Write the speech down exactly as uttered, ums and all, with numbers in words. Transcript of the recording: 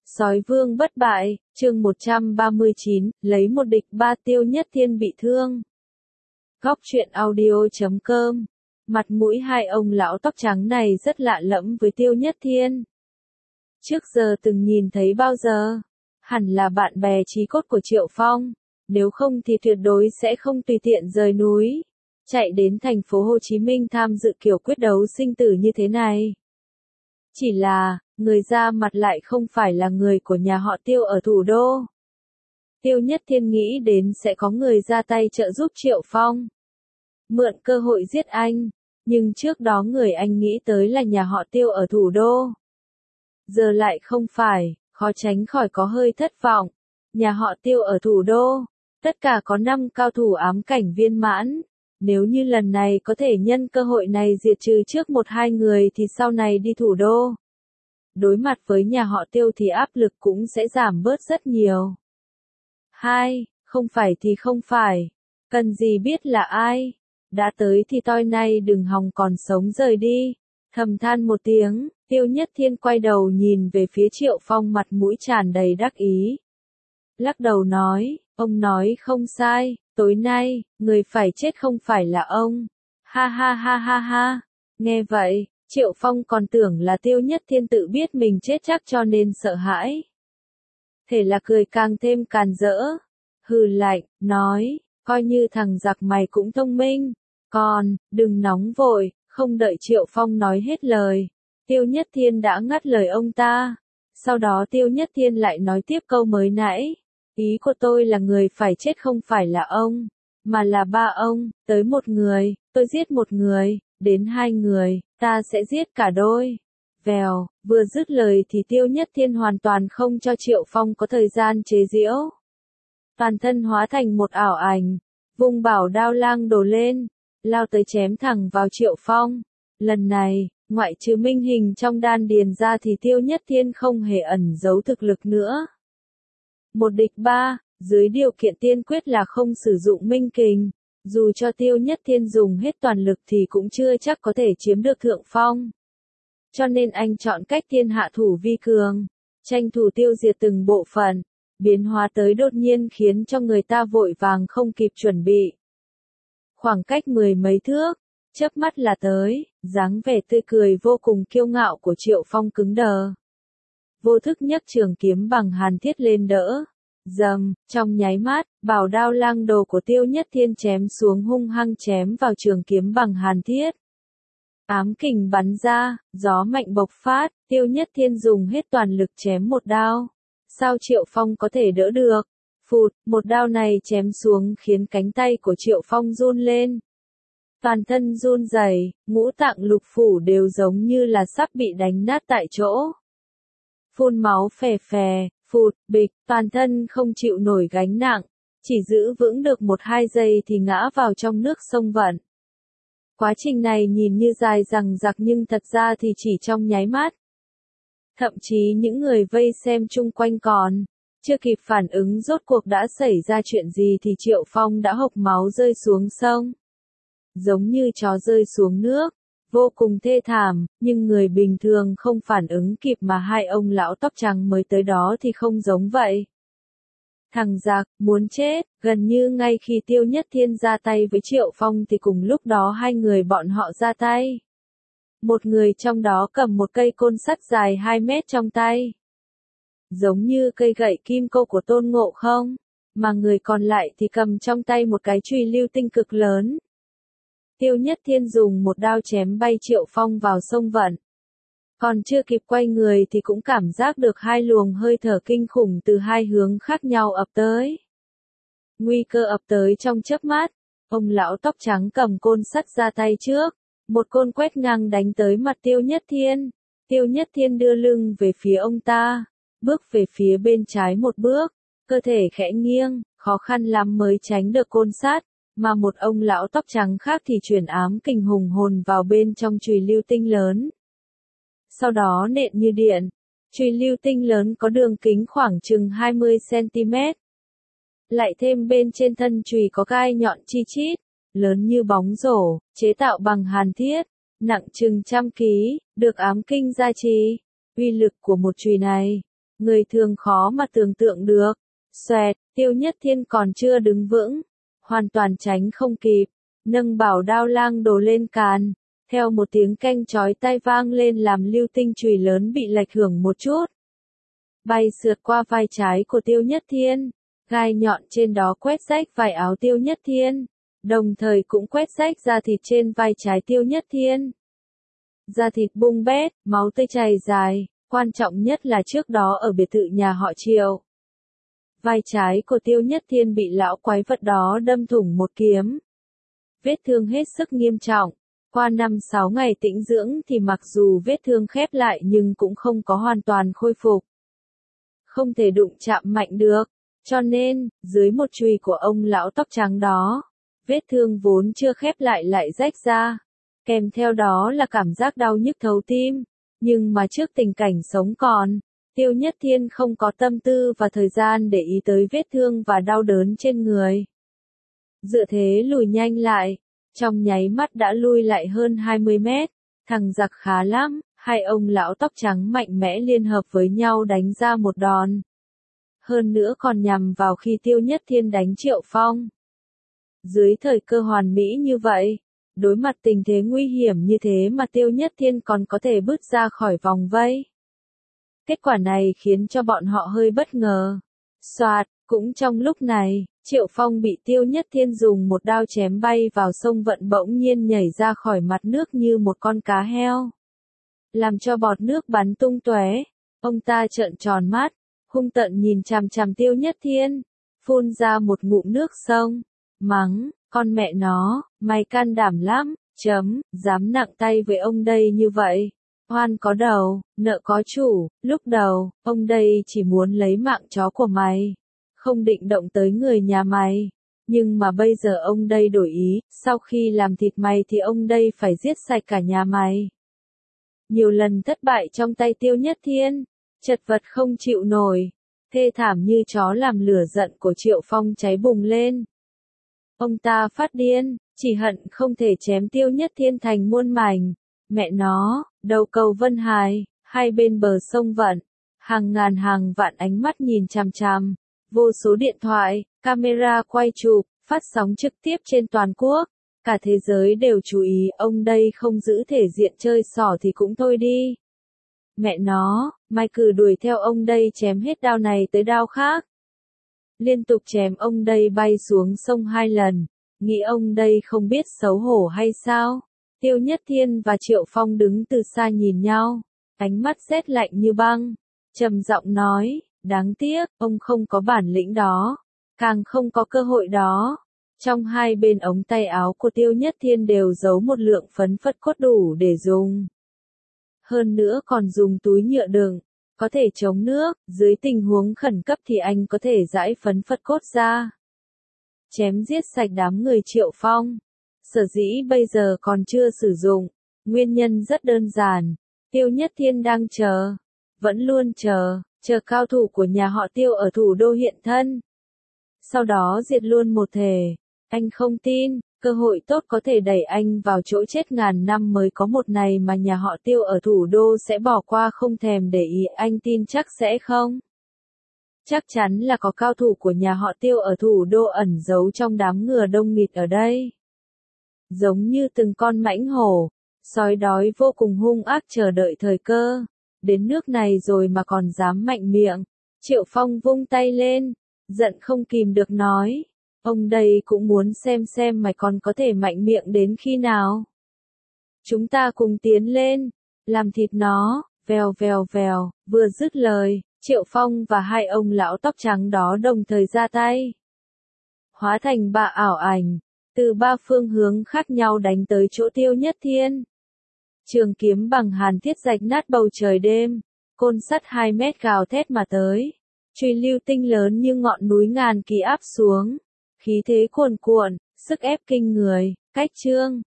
Sói vương bất bại, chương một trăm ba mươi chín, lấy một địch ba Tiêu Nhất Thiên bị thương. Góc truyện audio chấm com. Mặt mũi hai ông lão tóc trắng này rất lạ lẫm với Tiêu Nhất Thiên. Trước giờ từng nhìn thấy bao giờ? Hẳn là bạn bè chí cốt của Triệu Phong, nếu không thì tuyệt đối sẽ không tùy tiện rời núi, chạy đến thành phố Hồ Chí Minh tham dự kiểu quyết đấu sinh tử như thế này. Chỉ là, người ra mặt lại không phải là người của nhà họ Tiêu ở thủ đô. Tiêu Nhất Thiên nghĩ đến sẽ có người ra tay trợ giúp Triệu Phong, mượn cơ hội giết anh, nhưng trước đó người anh nghĩ tới là nhà họ Tiêu ở thủ đô. Giờ lại không phải, khó tránh khỏi có hơi thất vọng. Nhà họ Tiêu ở thủ đô, tất cả có năm cao thủ ám cảnh viên mãn. Nếu như lần này có thể nhân cơ hội này diệt trừ trước một hai người thì sau này đi thủ đô, đối mặt với nhà họ Tiêu thì áp lực cũng sẽ giảm bớt rất nhiều. Hai, không phải thì không phải, cần gì biết là ai, đã tới thì toi nay đừng hòng còn sống rời đi. Thầm than một tiếng, Tiêu Nhất Thiên quay đầu nhìn về phía Triệu Phong mặt mũi tràn đầy đắc ý. Lắc đầu nói, ông nói không sai, tối nay, người phải chết không phải là ông. Ha ha ha ha ha. Nghe vậy, Triệu Phong còn tưởng là Tiêu Nhất Thiên tự biết mình chết chắc cho nên sợ hãi. Thế là cười càng thêm càn rỡ. Hừ lạnh, nói, coi như thằng giặc mày cũng thông minh. Còn, đừng nóng vội, không đợi Triệu Phong nói hết lời. Tiêu Nhất Thiên đã ngắt lời ông ta. Sau đó Tiêu Nhất Thiên lại nói tiếp câu mới nãy. Ý của tôi là người phải chết không phải là ông, mà là ba ông, tới một người, tôi giết một người, đến hai người, ta sẽ giết cả đôi. Vèo, vừa dứt lời thì Tiêu Nhất Thiên hoàn toàn không cho Triệu Phong có thời gian chế giễu. Toàn thân hóa thành một ảo ảnh, vùng bảo đao lang đổ lên, lao tới chém thẳng vào Triệu Phong. Lần này, ngoại trừ minh hình trong đan điền ra thì Tiêu Nhất Thiên không hề ẩn giấu thực lực nữa. Một địch ba, dưới điều kiện tiên quyết là không sử dụng minh kình, dù cho Tiêu Nhất Thiên dùng hết toàn lực thì cũng chưa chắc có thể chiếm được thượng phong. Cho nên anh chọn cách thiên hạ thủ vi cường, tranh thủ tiêu diệt từng bộ phận, biến hóa tới đột nhiên khiến cho người ta vội vàng không kịp chuẩn bị. Khoảng cách mười mấy thước, chớp mắt là tới, dáng vẻ tươi cười vô cùng kiêu ngạo của Triệu Phong cứng đờ. Vô thức nhấc trường kiếm bằng hàn thiết lên đỡ. Dầm, trong nháy mắt, bảo đao lang đồ của Tiêu Nhất Thiên chém xuống hung hăng chém vào trường kiếm bằng hàn thiết. Ám kình bắn ra, gió mạnh bộc phát, Tiêu Nhất Thiên dùng hết toàn lực chém một đao. Sao Triệu Phong có thể đỡ được? Phụt, một đao này chém xuống khiến cánh tay của Triệu Phong run lên. Toàn thân run rẩy, ngũ tạng lục phủ đều giống như là sắp bị đánh nát tại chỗ. Phun máu phè phè, phụt, bịch, toàn thân không chịu nổi gánh nặng, chỉ giữ vững được một hai giây thì ngã vào trong nước sông vận. Quá trình này nhìn như dài dằng dặc nhưng thật ra thì chỉ trong nháy mắt. Thậm chí những người vây xem chung quanh còn chưa kịp phản ứng rốt cuộc đã xảy ra chuyện gì thì Triệu Phong đã hộc máu rơi xuống sông. Giống như chó rơi xuống nước. Vô cùng thê thảm, nhưng người bình thường không phản ứng kịp mà hai ông lão tóc trắng mới tới đó thì không giống vậy. Thằng giặc, muốn chết, gần như ngay khi Tiêu Nhất Thiên ra tay với Triệu Phong thì cùng lúc đó hai người bọn họ ra tay. Một người trong đó cầm một cây côn sắt dài hai mét trong tay. Giống như cây gậy kim cô của Tôn Ngộ Không, mà người còn lại thì cầm trong tay một cái chùy lưu tinh cực lớn. Tiêu Nhất Thiên dùng một đao chém bay Triệu Phong vào sông vận. Còn chưa kịp quay người thì cũng cảm giác được hai luồng hơi thở kinh khủng từ hai hướng khác nhau ập tới. Nguy cơ ập tới trong chớp mắt, ông lão tóc trắng cầm côn sắt ra tay trước, một côn quét ngang đánh tới mặt Tiêu Nhất Thiên. Tiêu Nhất Thiên đưa lưng về phía ông ta, bước về phía bên trái một bước, cơ thể khẽ nghiêng, khó khăn lắm mới tránh được côn sắt. Mà một ông lão tóc trắng khác thì chuyển ám kình hùng hồn vào bên trong chùy lưu tinh lớn. Sau đó nện như điện, chùy lưu tinh lớn có đường kính khoảng chừng hai mươi xăng ti mét. Lại thêm bên trên thân chùy có gai nhọn chi chít, lớn như bóng rổ, chế tạo bằng hàn thiết, nặng chừng trăm ký, được ám kinh gia trì. Uy lực của một chùy này, người thường khó mà tưởng tượng được. Xoẹt, Tiêu Nhất Thiên còn chưa đứng vững, hoàn toàn tránh không kịp, nâng bảo đao lang đổ lên càn, theo một tiếng canh chói tai vang lên làm lưu tinh chùy lớn bị lệch hưởng một chút. Bay sượt qua vai trái của Tiêu Nhất Thiên, gai nhọn trên đó quét rách vải áo Tiêu Nhất Thiên, đồng thời cũng quét rách da thịt trên vai trái Tiêu Nhất Thiên. Da thịt bung bét, máu tươi chảy dài, quan trọng nhất là trước đó ở biệt thự nhà họ Triệu. Vai trái của Tiêu Nhất Thiên bị lão quái vật đó đâm thủng một kiếm. Vết thương hết sức nghiêm trọng. Qua năm sáu ngày tĩnh dưỡng thì mặc dù vết thương khép lại nhưng cũng không có hoàn toàn khôi phục. Không thể đụng chạm mạnh được. Cho nên, dưới một chùy của ông lão tóc trắng đó, vết thương vốn chưa khép lại lại rách ra. Kèm theo đó là cảm giác đau nhức thấu tim. Nhưng mà trước tình cảnh sống còn, Tiêu Nhất Thiên không có tâm tư và thời gian để ý tới vết thương và đau đớn trên người. Dựa thế lùi nhanh lại, trong nháy mắt đã lui lại hơn hai mươi mét, thằng giặc khá lắm, hai ông lão tóc trắng mạnh mẽ liên hợp với nhau đánh ra một đòn. Hơn nữa còn nhằm vào khi Tiêu Nhất Thiên đánh Triệu Phong. Dưới thời cơ hoàn mỹ như vậy, đối mặt tình thế nguy hiểm như thế mà Tiêu Nhất Thiên còn có thể bứt ra khỏi vòng vây. Kết quả này khiến cho bọn họ hơi bất ngờ. Soạt, cũng trong lúc này, Triệu Phong bị Tiêu Nhất Thiên dùng một đao chém bay vào sông vận bỗng nhiên nhảy ra khỏi mặt nước như một con cá heo. Làm cho bọt nước bắn tung tóe. Ông ta trợn tròn mắt, hung tợn nhìn chằm chằm Tiêu Nhất Thiên, phun ra một ngụm nước sông, mắng, con mẹ nó, mày can đảm lắm, chấm, dám nặng tay với ông đây như vậy. Oan có đầu, nợ có chủ, lúc đầu, ông đây chỉ muốn lấy mạng chó của mày, không định động tới người nhà mày. Nhưng mà bây giờ ông đây đổi ý, sau khi làm thịt mày thì ông đây phải giết sạch cả nhà mày. Nhiều lần thất bại trong tay Tiêu Nhất Thiên, chật vật không chịu nổi, thê thảm như chó làm lửa giận của Triệu Phong cháy bùng lên. Ông ta phát điên, chỉ hận không thể chém Tiêu Nhất Thiên thành muôn mảnh. Mẹ nó, đầu cầu Vân Hải, hai bên bờ sông Vận, hàng ngàn hàng vạn ánh mắt nhìn chằm chằm, vô số điện thoại, camera quay chụp, phát sóng trực tiếp trên toàn quốc, cả thế giới đều chú ý ông đây không giữ thể diện chơi xỏ thì cũng thôi đi. Mẹ nó, mày cứ đuổi theo ông đây chém hết đao này tới đao khác. Liên tục chém ông đây bay xuống sông hai lần, nghĩ ông đây không biết xấu hổ hay sao? Tiêu Nhất Thiên và Triệu Phong đứng từ xa nhìn nhau, ánh mắt rét lạnh như băng, trầm giọng nói, đáng tiếc, ông không có bản lĩnh đó, càng không có cơ hội đó. Trong hai bên ống tay áo của Tiêu Nhất Thiên đều giấu một lượng phấn phất cốt đủ để dùng. Hơn nữa còn dùng túi nhựa đựng, có thể chống nước, dưới tình huống khẩn cấp thì anh có thể giãi phấn phất cốt ra. Chém giết sạch đám người Triệu Phong. Sở dĩ bây giờ còn chưa sử dụng, nguyên nhân rất đơn giản, Tiêu Nhất Thiên đang chờ, vẫn luôn chờ, chờ cao thủ của nhà họ Tiêu ở thủ đô hiện thân. Sau đó diệt luôn một thể, anh không tin, cơ hội tốt có thể đẩy anh vào chỗ chết ngàn năm mới có một này mà nhà họ Tiêu ở thủ đô sẽ bỏ qua không thèm để ý, anh tin chắc sẽ không? Chắc chắn là có cao thủ của nhà họ Tiêu ở thủ đô ẩn giấu trong đám ngựa đông nghịt ở đây. Giống như từng con mãnh hổ, sói đói vô cùng hung ác chờ đợi thời cơ. Đến nước này rồi mà còn dám mạnh miệng. Triệu Phong vung tay lên, giận không kìm được nói. Ông đây cũng muốn xem xem mày còn có thể mạnh miệng đến khi nào. Chúng ta cùng tiến lên, làm thịt nó, vèo vèo vèo, vừa dứt lời, Triệu Phong và hai ông lão tóc trắng đó đồng thời ra tay. Hóa thành ba ảo ảnh, từ ba phương hướng khác nhau đánh tới chỗ Tiêu Nhất Thiên. Trường kiếm bằng hàn thiết rạch nát bầu trời đêm, côn sắt hai mét gào thét mà tới. Chùy lưu tinh lớn như ngọn núi ngàn kỳ áp xuống. Khí thế cuồn cuộn, sức ép kinh người, cách chương.